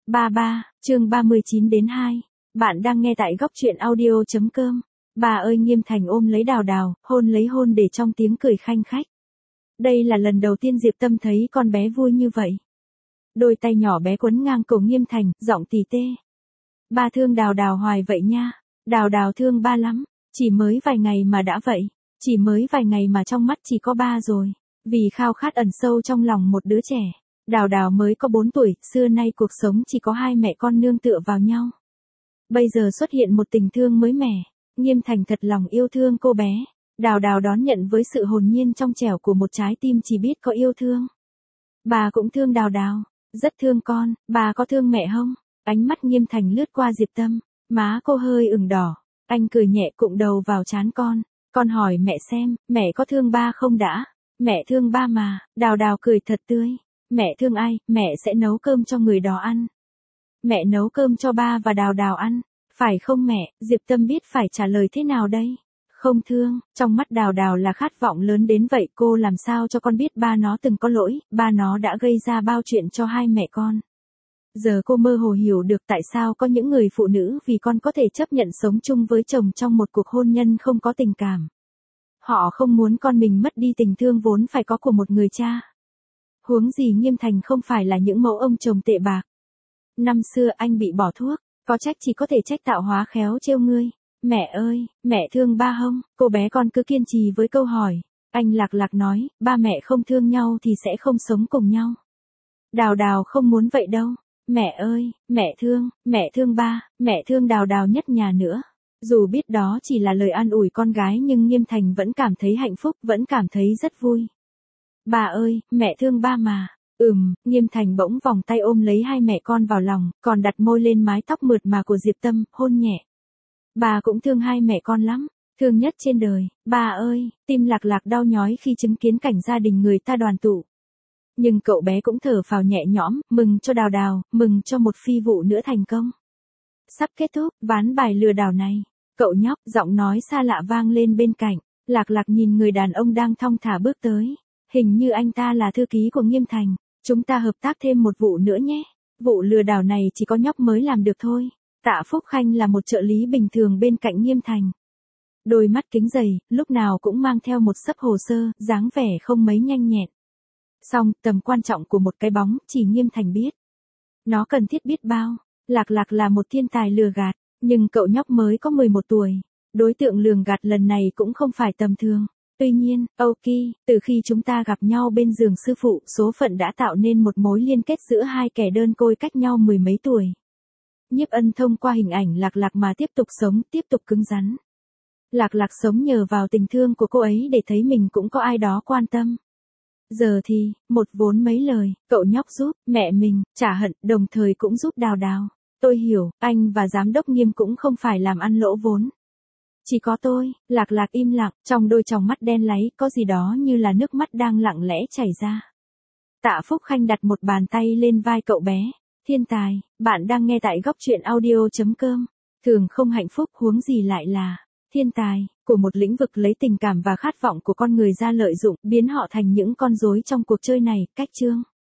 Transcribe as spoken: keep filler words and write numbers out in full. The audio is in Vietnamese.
ba ba, chương ba mươi chín đến hai. Bạn đang nghe tại góc truyện audio.com. Bà ơi, Nghiêm Thành ôm lấy Đào Đào, hôn lấy hôn để trong tiếng cười khanh khách. Đây là lần đầu tiên Diệp Tâm thấy con bé vui như vậy. Đôi tay nhỏ bé quấn ngang cổ Nghiêm Thành, giọng tỉ tê. Ba thương Đào Đào hoài vậy nha. Đào Đào thương ba lắm. Chỉ mới vài ngày mà đã vậy. Chỉ mới vài ngày mà trong mắt chỉ có ba rồi. Vì khao khát ẩn sâu trong lòng một đứa trẻ. Đào Đào mới có bốn tuổi, xưa nay cuộc sống chỉ có hai mẹ con nương tựa vào nhau. Bây giờ xuất hiện một tình thương mới mẻ. Nghiêm Thành thật lòng yêu thương cô bé. Đào Đào đón nhận với sự hồn nhiên trong trẻo của một trái tim chỉ biết có yêu thương. Bà cũng thương Đào Đào. Rất thương con, bà có thương mẹ không? Ánh mắt Nghiêm Thành lướt qua Diệp Tâm. Má cô hơi ửng đỏ. Anh cười nhẹ cụm đầu vào trán con. Con hỏi mẹ xem, mẹ có thương ba không đã? Mẹ thương ba mà. Đào Đào cười thật tươi. Mẹ thương ai, mẹ sẽ nấu cơm cho người đó ăn. Mẹ nấu cơm cho ba và Đào Đào ăn. Phải không mẹ? Diệp Tâm biết phải trả lời thế nào đây? Không thương, trong mắt Đào Đào là khát vọng lớn đến vậy, cô làm sao cho con biết ba nó từng có lỗi, ba nó đã gây ra bao chuyện cho hai mẹ con. Giờ cô mơ hồ hiểu được tại sao có những người phụ nữ vì con có thể chấp nhận sống chung với chồng trong một cuộc hôn nhân không có tình cảm. Họ không muốn con mình mất đi tình thương vốn phải có của một người cha. Huống gì Nghiêm Thành không phải là những mẫu ông chồng tệ bạc. Năm xưa anh bị bỏ thuốc, có trách chỉ có thể trách tạo hóa khéo trêu ngươi. Mẹ ơi, mẹ thương ba không? Cô bé con cứ kiên trì với câu hỏi. Anh lạc lạc nói, ba mẹ không thương nhau thì sẽ không sống cùng nhau. Đào Đào không muốn vậy đâu. Mẹ ơi, mẹ thương, mẹ thương ba, mẹ thương Đào Đào nhất nhà nữa. Dù biết đó chỉ là lời an ủi con gái nhưng Nghiêm Thành vẫn cảm thấy hạnh phúc, vẫn cảm thấy rất vui. Bà ơi, mẹ thương ba mà. Ừm, Nghiêm Thành bỗng vòng tay ôm lấy hai mẹ con vào lòng, còn đặt môi lên mái tóc mượt mà của Diệp Tâm, hôn nhẹ. Bà cũng thương hai mẹ con lắm, thương nhất trên đời. Bà ơi, tim lạc lạc đau nhói khi chứng kiến cảnh gia đình người ta đoàn tụ. Nhưng cậu bé cũng thở phào nhẹ nhõm, mừng cho Đào Đào, mừng cho một phi vụ nữa thành công. Sắp kết thúc, ván bài lừa đảo này. Cậu nhóc, giọng nói xa lạ vang lên bên cạnh. Lạc lạc nhìn người đàn ông đang thong thả bước tới. Hình như anh ta là thư ký của Nghiêm Thành. Chúng ta hợp tác thêm một vụ nữa nhé. Vụ lừa đảo này chỉ có nhóc mới làm được thôi. Tạ Phúc Khanh là một trợ lý bình thường bên cạnh Nghiêm Thành. Đôi mắt kính dày, lúc nào cũng mang theo một xấp hồ sơ, dáng vẻ không mấy nhanh nhẹn. Song, tầm quan trọng của một cái bóng, chỉ Nghiêm Thành biết. Nó cần thiết biết bao. Lạc lạc là một thiên tài lừa gạt, nhưng cậu nhóc mới có mười một tuổi. Đối tượng lường gạt lần này cũng không phải tầm thường. Tuy nhiên, ok, từ khi chúng ta gặp nhau bên giường sư phụ, số phận đã tạo nên một mối liên kết giữa hai kẻ đơn côi cách nhau mười mấy tuổi. Nhiếp Ân thông qua hình ảnh Lạc lạc mà tiếp tục sống, tiếp tục cứng rắn. Lạc lạc sống nhờ vào tình thương của cô ấy để thấy mình cũng có ai đó quan tâm. Giờ thì, một vốn mấy lời, cậu nhóc giúp mẹ mình trả hận, đồng thời cũng giúp Đào Đào. Tôi hiểu, anh và giám đốc Nghiêm cũng không phải làm ăn lỗ vốn. Chỉ có tôi. Lạc lạc im lặng, trong đôi tròng mắt đen láy, có gì đó như là nước mắt đang lặng lẽ chảy ra. Tạ Phúc Khanh đặt một bàn tay lên vai cậu bé. Thiên tài, bạn đang nghe tại góc truyện audio.com. Thường không hạnh phúc huống gì lại là thiên tài, của một lĩnh vực lấy tình cảm và khát vọng của con người ra lợi dụng, biến họ thành những con rối trong cuộc chơi này. Cách chương.